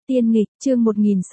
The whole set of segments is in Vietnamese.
Tiên nghịch, chương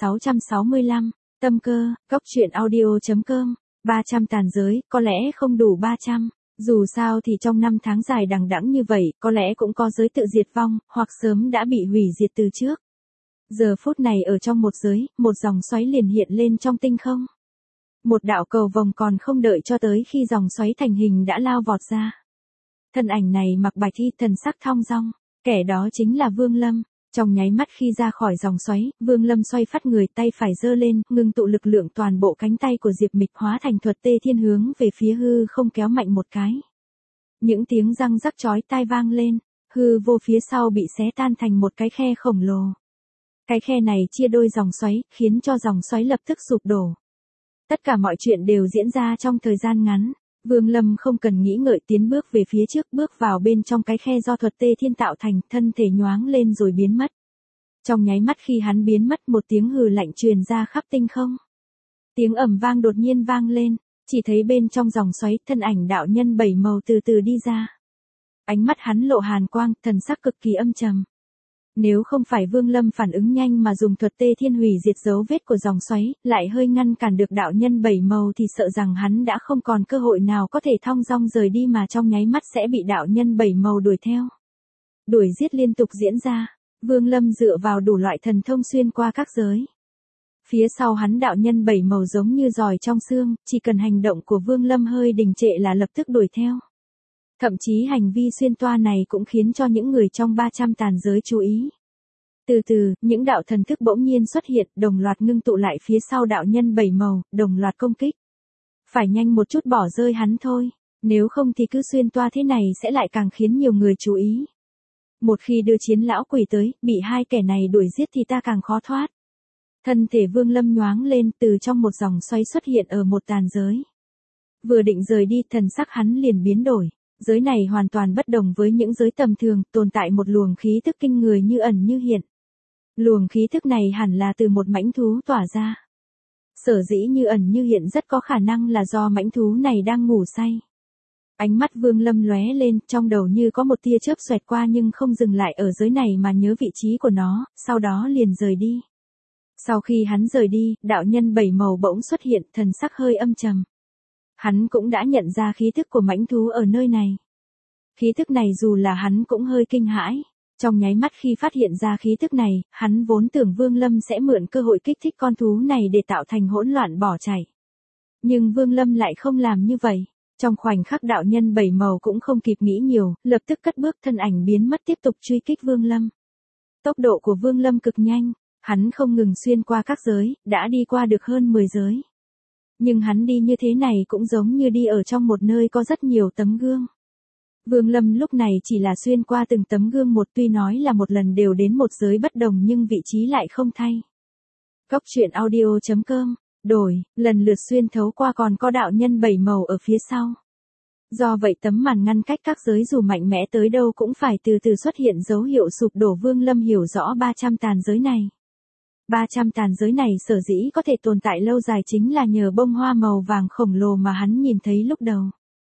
1665, tâm cơ, góc truyện audio.com, 300 tàn giới, có lẽ không đủ 300. Dù sao thì trong năm tháng dài đằng đẵng như vậy, có lẽ cũng có giới tự diệt vong, hoặc sớm đã bị hủy diệt từ trước. Giờ phút này ở trong một giới, một dòng xoáy liền hiện lên trong tinh không. Một đạo cầu vồng còn không đợi cho tới khi dòng xoáy thành hình đã lao vọt ra. Thân ảnh này mặc bạch y, thần sắc thong dong, kẻ đó chính là Vương Lâm. Trong nháy mắt khi ra khỏi dòng xoáy, Vương Lâm xoay phát người, tay phải giơ lên, ngưng tụ lực lượng toàn bộ cánh tay của Diệp Mịch hóa thành thuật tê thiên hướng về phía hư không kéo mạnh một cái. Những tiếng răng rắc chói tai vang lên, hư vô phía sau bị xé tan thành một cái khe khổng lồ. Cái khe này chia đôi dòng xoáy, khiến cho dòng xoáy lập tức sụp đổ. Tất cả mọi chuyện đều diễn ra trong thời gian ngắn. Vương Lâm không cần nghĩ ngợi tiến bước về phía trước, bước vào bên trong cái khe do thuật tê thiên tạo thành, thân thể nhoáng lên rồi biến mất. Trong nháy mắt khi hắn biến mất, một tiếng hừ lạnh truyền ra khắp tinh không. Tiếng ầm vang đột nhiên vang lên, chỉ thấy bên trong dòng xoáy, thân ảnh đạo nhân 7 màu từ từ đi ra. Ánh mắt hắn lộ hàn quang, thần sắc cực kỳ âm trầm. Nếu không phải Vương Lâm phản ứng nhanh mà dùng thuật tê thiên hủy diệt dấu vết của dòng xoáy, lại hơi ngăn cản được đạo nhân 7 màu thì sợ rằng hắn đã không còn cơ hội nào có thể thong dong rời đi mà trong nháy mắt sẽ bị đạo nhân 7 màu đuổi theo. Đuổi giết liên tục diễn ra, Vương Lâm dựa vào đủ loại thần thông xuyên qua các giới. Phía sau hắn đạo nhân 7 màu giống như giòi trong xương, chỉ cần hành động của Vương Lâm hơi đình trệ là lập tức đuổi theo. Thậm chí hành vi xuyên toa này cũng khiến cho những người trong 300 tàn giới chú ý. Từ từ, những đạo thần thức bỗng nhiên xuất hiện, đồng loạt ngưng tụ lại phía sau đạo nhân 7 màu, đồng loạt công kích. Phải nhanh một chút bỏ rơi hắn thôi, nếu không thì cứ xuyên toa thế này sẽ lại càng khiến nhiều người chú ý. Một khi đưa chiến lão quỷ tới, bị hai kẻ này đuổi giết thì ta càng khó thoát. Thân thể Vương Lâm nhoáng lên, từ trong một dòng xoáy xuất hiện ở một tàn giới. Vừa định rời đi, thần sắc hắn liền biến đổi. Giới này hoàn toàn bất đồng với những giới tầm thường, tồn tại một luồng khí thức kinh người như ẩn như hiện. Luồng khí thức này hẳn là từ một mãnh thú tỏa ra. Sở dĩ như ẩn như hiện rất có khả năng là do mãnh thú này đang ngủ say. Ánh mắt Vương Lâm lóe lên, trong đầu như có một tia chớp xoẹt qua nhưng không dừng lại ở giới này mà nhớ vị trí của nó, sau đó liền rời đi. Sau khi hắn rời đi, đạo nhân 7 màu bỗng xuất hiện, thần sắc hơi âm trầm. Hắn cũng đã nhận ra khí thức của mãnh thú ở nơi này. Khí thức này dù là hắn cũng hơi kinh hãi. Trong nháy mắt khi phát hiện ra khí thức này, hắn vốn tưởng Vương Lâm sẽ mượn cơ hội kích thích con thú này để tạo thành hỗn loạn bỏ chạy. Nhưng Vương Lâm lại không làm như vậy. Trong khoảnh khắc đạo nhân 7 màu cũng không kịp nghĩ nhiều, lập tức cất bước thân ảnh biến mất tiếp tục truy kích Vương Lâm. Tốc độ của Vương Lâm cực nhanh, hắn không ngừng xuyên qua các giới, đã đi qua được hơn 10 giới. Nhưng hắn đi như thế này cũng giống như đi ở trong một nơi có rất nhiều tấm gương. Vương Lâm lúc này chỉ là xuyên qua từng tấm gương một, tuy nói là một lần đều đến một giới bất đồng nhưng vị trí lại không thay. Góc truyện audio.com, đổi, lần lượt xuyên thấu qua còn có đạo nhân 7 màu ở phía sau. Do vậy tấm màn ngăn cách các giới dù mạnh mẽ tới đâu cũng phải từ từ xuất hiện dấu hiệu sụp đổ. Vương Lâm hiểu rõ 300 tàn giới này. 300 tàn giới này sở dĩ có thể tồn tại lâu dài chính là nhờ bông hoa màu vàng khổng lồ mà hắn nhìn thấy lúc đầu.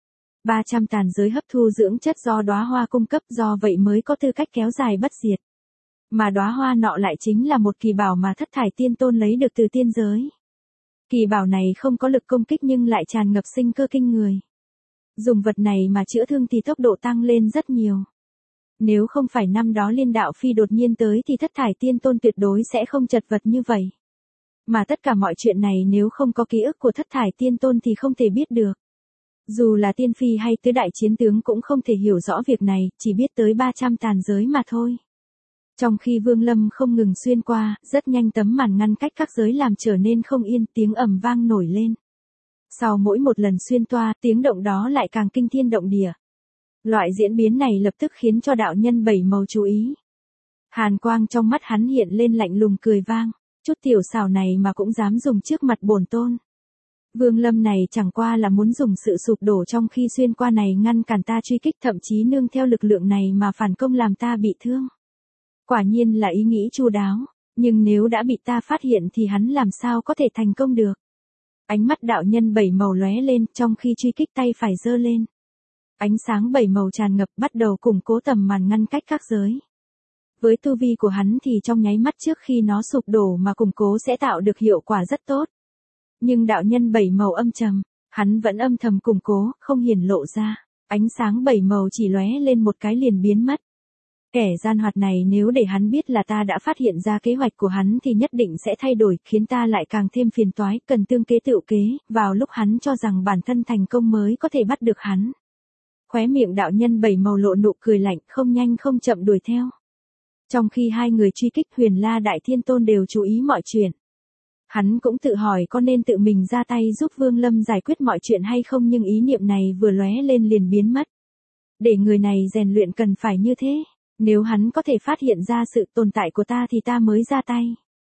300 tàn giới hấp thu dưỡng chất do đóa hoa cung cấp, do vậy mới có tư cách kéo dài bất diệt. Mà đóa hoa nọ lại chính là một kỳ bảo mà Thất Thải Tiên Tôn lấy được từ tiên giới. Kỳ bảo này không có lực công kích nhưng lại tràn ngập sinh cơ kinh người. Dùng vật này mà chữa thương thì tốc độ tăng lên rất nhiều. Nếu không phải năm đó Liên Đạo Phi đột nhiên tới thì Thất Thải Tiên Tôn tuyệt đối sẽ không chật vật như vậy. Mà tất cả mọi chuyện này nếu không có ký ức của Thất Thải Tiên Tôn thì không thể biết được. Dù là Tiên Phi hay tứ đại chiến tướng cũng không thể hiểu rõ việc này, chỉ biết tới 300 tàn giới mà thôi. Trong khi Vương Lâm không ngừng xuyên qua, rất nhanh tấm màn ngăn cách các giới làm trở nên không yên, tiếng ầm vang nổi lên. Sau mỗi một lần xuyên toa, tiếng động đó lại càng kinh thiên động địa. Loại diễn biến này lập tức khiến cho đạo nhân 7 màu chú ý. Hàn quang trong mắt hắn hiện lên lạnh lùng cười vang, chút tiểu xảo này mà cũng dám dùng trước mặt bổn tôn. Vương Lâm này chẳng qua là muốn dùng sự sụp đổ trong khi xuyên qua này ngăn cản ta truy kích, thậm chí nương theo lực lượng này mà phản công làm ta bị thương. Quả nhiên là ý nghĩ chu đáo, nhưng nếu đã bị ta phát hiện thì hắn làm sao có thể thành công được. Ánh mắt đạo nhân 7 màu lóe lên, trong khi truy kích tay phải giơ lên. Ánh sáng 7 màu tràn ngập bắt đầu củng cố tầm màn ngăn cách các giới. Với tu vi của hắn thì trong nháy mắt trước khi nó sụp đổ mà củng cố sẽ tạo được hiệu quả rất tốt. Nhưng đạo nhân bảy màu âm trầm, hắn vẫn âm thầm củng cố, không hiển lộ ra. Ánh sáng bảy màu chỉ lóe lên một cái liền biến mất. Kẻ gian hoạt này nếu để hắn biết là ta đã phát hiện ra kế hoạch của hắn thì nhất định sẽ thay đổi, khiến ta lại càng thêm phiền toái, cần tương kế tựu kế, vào lúc hắn cho rằng bản thân thành công mới có thể bắt được hắn. Khóe miệng đạo nhân bảy màu lộ nụ cười lạnh, không nhanh không chậm đuổi theo. Trong khi hai người truy kích, Huyền La Đại Thiên Tôn đều chú ý mọi chuyện. Hắn cũng tự hỏi có nên tự mình ra tay giúp Vương Lâm giải quyết mọi chuyện hay không, nhưng ý niệm này vừa lóe lên liền biến mất. Để người này rèn luyện cần phải như thế. Nếu hắn có thể phát hiện ra sự tồn tại của ta thì ta mới ra tay.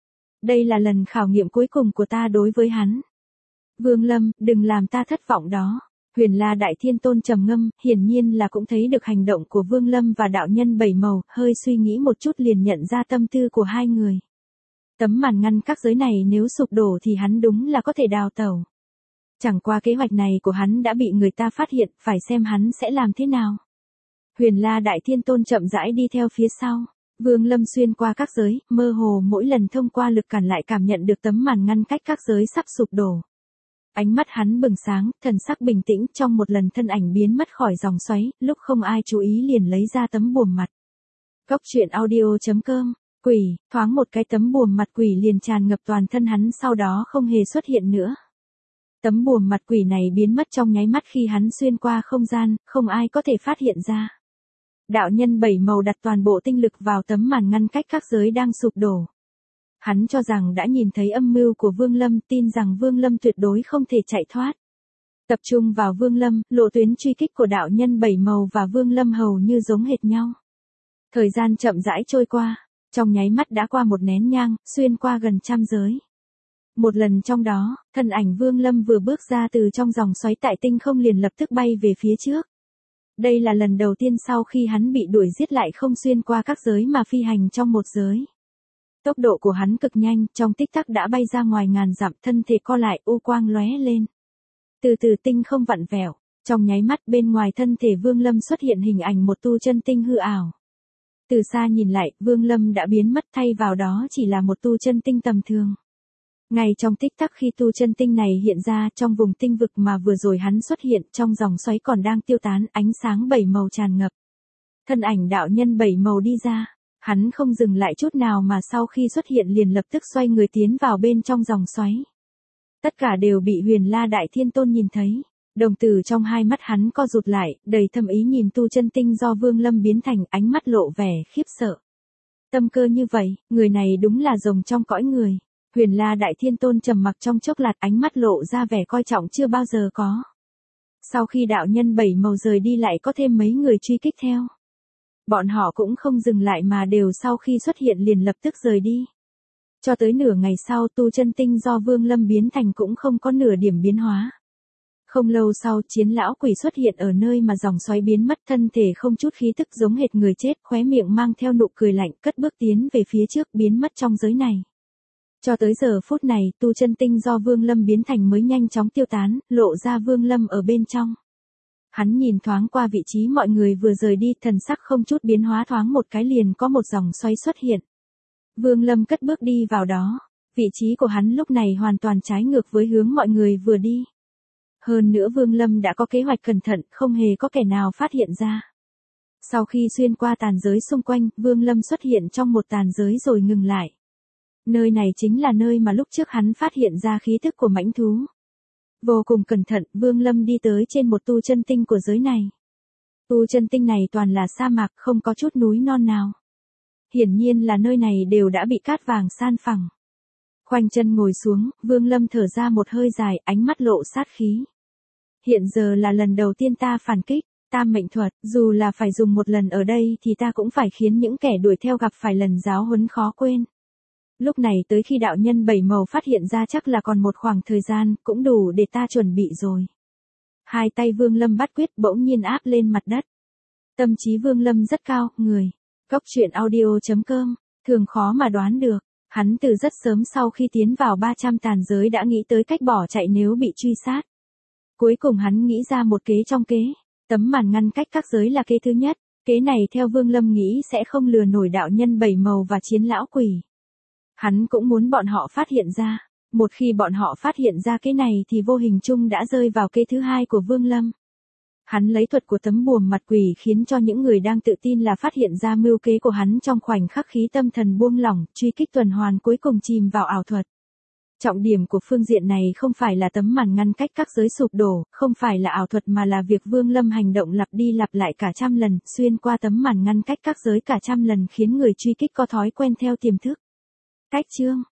Đây là lần khảo nghiệm cuối cùng của ta đối với hắn. Vương Lâm, đừng làm ta thất vọng đó. Huyền La Đại Thiên Tôn trầm ngâm, hiển nhiên là cũng thấy được hành động của Vương Lâm và đạo nhân bảy màu, hơi suy nghĩ một chút liền nhận ra tâm tư của hai người. Tấm màn ngăn các giới này nếu sụp đổ thì hắn đúng là có thể đào tẩu. Chẳng qua kế hoạch này của hắn đã bị người ta phát hiện, phải xem hắn sẽ làm thế nào. Huyền La Đại Thiên Tôn chậm rãi đi theo phía sau. Vương Lâm xuyên qua các giới, mơ hồ mỗi lần thông qua lực cản lại cảm nhận được tấm màn ngăn cách các giới sắp sụp đổ. Ánh mắt hắn bừng sáng, thần sắc bình tĩnh, trong một lần thân ảnh biến mất khỏi dòng xoáy, lúc không ai chú ý liền lấy ra tấm buồm mặt. Cốc truyện audio.com. Quỷ, thoáng một cái tấm buồm mặt quỷ liền tràn ngập toàn thân hắn, sau đó không hề xuất hiện nữa. Tấm buồm mặt quỷ này biến mất trong nháy mắt khi hắn xuyên qua không gian, không ai có thể phát hiện ra. Đạo nhân bảy màu đặt toàn bộ tinh lực vào tấm màn ngăn cách các giới đang sụp đổ. Hắn cho rằng đã nhìn thấy âm mưu của Vương Lâm, tin rằng Vương Lâm tuyệt đối không thể chạy thoát. Tập trung vào Vương Lâm, lộ tuyến truy kích của đạo nhân bảy màu và Vương Lâm hầu như giống hệt nhau. Thời gian chậm rãi trôi qua, trong nháy mắt đã qua một nén nhang, xuyên qua gần trăm giới. Một lần trong đó, thân ảnh Vương Lâm vừa bước ra từ trong dòng xoáy tại tinh không liền lập tức bay về phía trước. Đây là lần đầu tiên sau khi hắn bị đuổi giết lại không xuyên qua các giới mà phi hành trong một giới. Tốc độ của hắn cực nhanh, trong tích tắc đã bay ra ngoài ngàn dặm, thân thể co lại, u quang lóe lên. Từ từ tinh không vặn vẹo, trong nháy mắt bên ngoài thân thể Vương Lâm xuất hiện hình ảnh một tu chân tinh hư ảo. Từ xa nhìn lại, Vương Lâm đã biến mất, thay vào đó chỉ là một tu chân tinh tầm thường. Ngay trong tích tắc khi tu chân tinh này hiện ra, trong vùng tinh vực mà vừa rồi hắn xuất hiện, trong dòng xoáy còn đang tiêu tán, ánh sáng bảy màu tràn ngập. Thân ảnh đạo nhân bảy màu đi ra, hắn không dừng lại chút nào mà sau khi xuất hiện liền lập tức xoay người tiến vào bên trong dòng xoáy. Tất cả đều bị Huyền La Đại Thiên Tôn nhìn thấy. Đồng tử trong hai mắt hắn co rụt lại, đầy thâm ý nhìn tu chân tinh do Vương Lâm biến thành, ánh mắt lộ vẻ khiếp sợ. Tâm cơ như vậy, người này đúng là rồng trong cõi người. Huyền La Đại Thiên Tôn trầm mặc trong chốc lát, ánh mắt lộ ra vẻ coi trọng chưa bao giờ có. Sau khi đạo nhân bảy màu rời đi lại có thêm mấy người truy kích theo. Bọn họ cũng không dừng lại mà đều sau khi xuất hiện liền lập tức rời đi. Cho tới nửa ngày sau, tu chân tinh do Vương Lâm biến thành cũng không có nửa điểm biến hóa. Không lâu sau, chiến lão quỷ xuất hiện ở nơi mà dòng xoáy biến mất, thân thể không chút khí tức giống hệt người chết, khóe miệng mang theo nụ cười lạnh, cất bước tiến về phía trước, biến mất trong giới này. Cho tới giờ phút này, tu chân tinh do Vương Lâm biến thành mới nhanh chóng tiêu tán, lộ ra Vương Lâm ở bên trong. Hắn nhìn thoáng qua vị trí mọi người vừa rời đi, thần sắc không chút biến hóa, thoáng một cái liền có một dòng xoáy xuất hiện. Vương Lâm cất bước đi vào đó, vị trí của hắn lúc này hoàn toàn trái ngược với hướng mọi người vừa đi. Hơn nữa Vương Lâm đã có kế hoạch cẩn thận, không hề có kẻ nào phát hiện ra. Sau khi xuyên qua tàn giới xung quanh, Vương Lâm xuất hiện trong một tàn giới rồi ngừng lại. Nơi này chính là nơi mà lúc trước hắn phát hiện ra khí thức của mãnh thú. Vô cùng cẩn thận, Vương Lâm đi tới trên một tu chân tinh của giới này. Tu chân tinh này toàn là sa mạc, không có chút núi non nào. Hiển nhiên là nơi này đều đã bị cát vàng san phẳng. Khoanh chân ngồi xuống, Vương Lâm thở ra một hơi dài, ánh mắt lộ sát khí. Hiện giờ là lần đầu tiên ta phản kích, tam mệnh thuật, dù là phải dùng một lần ở đây thì ta cũng phải khiến những kẻ đuổi theo gặp phải lần giáo huấn khó quên. Lúc này tới khi đạo nhân bảy màu phát hiện ra chắc là còn một khoảng thời gian, cũng đủ để ta chuẩn bị rồi. Hai tay Vương Lâm bắt quyết bỗng nhiên áp lên mặt đất. Tâm trí Vương Lâm rất cao, người. Cốc truyện audio.com, thường khó mà đoán được. Hắn từ rất sớm sau khi tiến vào 300 tàn giới đã nghĩ tới cách bỏ chạy nếu bị truy sát. Cuối cùng hắn nghĩ ra một kế trong kế. Tấm màn ngăn cách các giới là kế thứ nhất. Kế này theo Vương Lâm nghĩ sẽ không lừa nổi đạo nhân bảy màu và chiến lão quỷ. Hắn cũng muốn bọn họ phát hiện ra. Một khi bọn họ phát hiện ra cái này thì vô hình chung đã rơi vào kế thứ hai của Vương Lâm. Hắn lấy thuật của tấm bùa mặt quỷ khiến cho những người đang tự tin là phát hiện ra mưu kế của hắn trong khoảnh khắc khí tâm thần buông lỏng, truy kích tuần hoàn cuối cùng chìm vào ảo thuật. Trọng điểm của phương diện này không phải là tấm màn ngăn cách các giới sụp đổ, không phải là ảo thuật mà là việc Vương Lâm hành động lặp đi lặp lại cả trăm lần, xuyên qua tấm màn ngăn cách các giới cả trăm lần khiến người truy kích có thói quen theo tiềm thức. Cách chương